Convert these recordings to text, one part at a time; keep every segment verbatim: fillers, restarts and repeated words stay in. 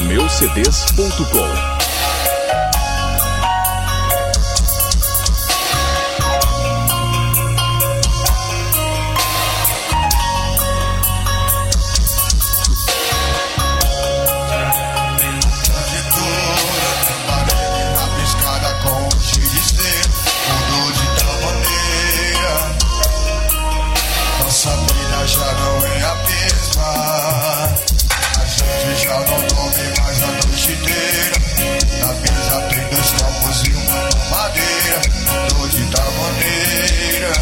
meu c d s ponto com. Já não é a mesma. A gente já não dorme mais a noite inteira. Na mesa tem dois copos e uma madeira. Doide da maneira.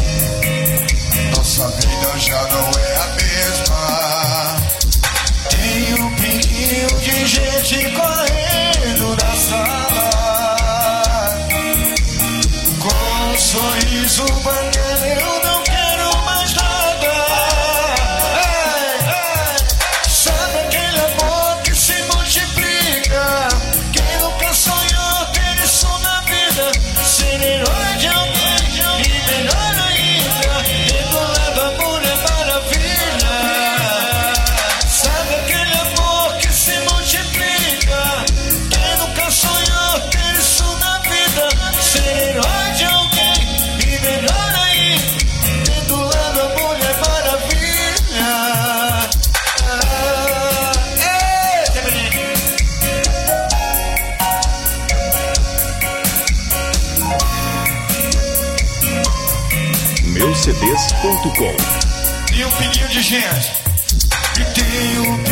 Nossa vida já não é a mesma. Tem um pinguinho de gente correndo na sala, com um sorriso banguela. Eu não quero mais nada. meu c d s ponto com. E um pinguinho de gente. E tem um